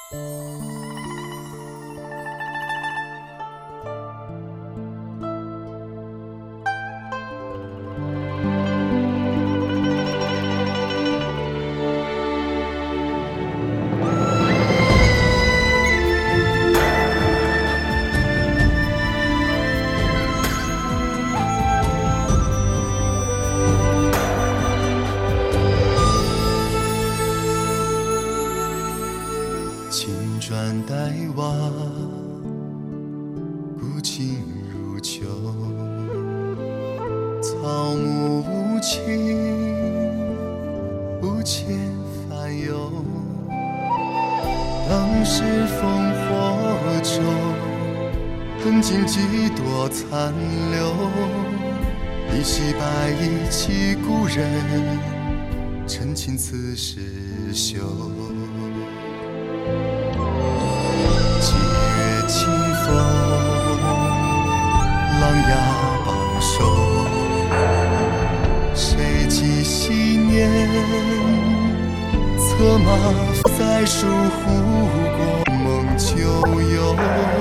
青砖黛瓦，古今如旧，草木无情，不切烦忧。当时烽火中，痕迹几多残留，一袭白衣起故人，陈情此时休。几月清风，狼牙榜首，谁记昔年，策马在疏忽过梦旧游。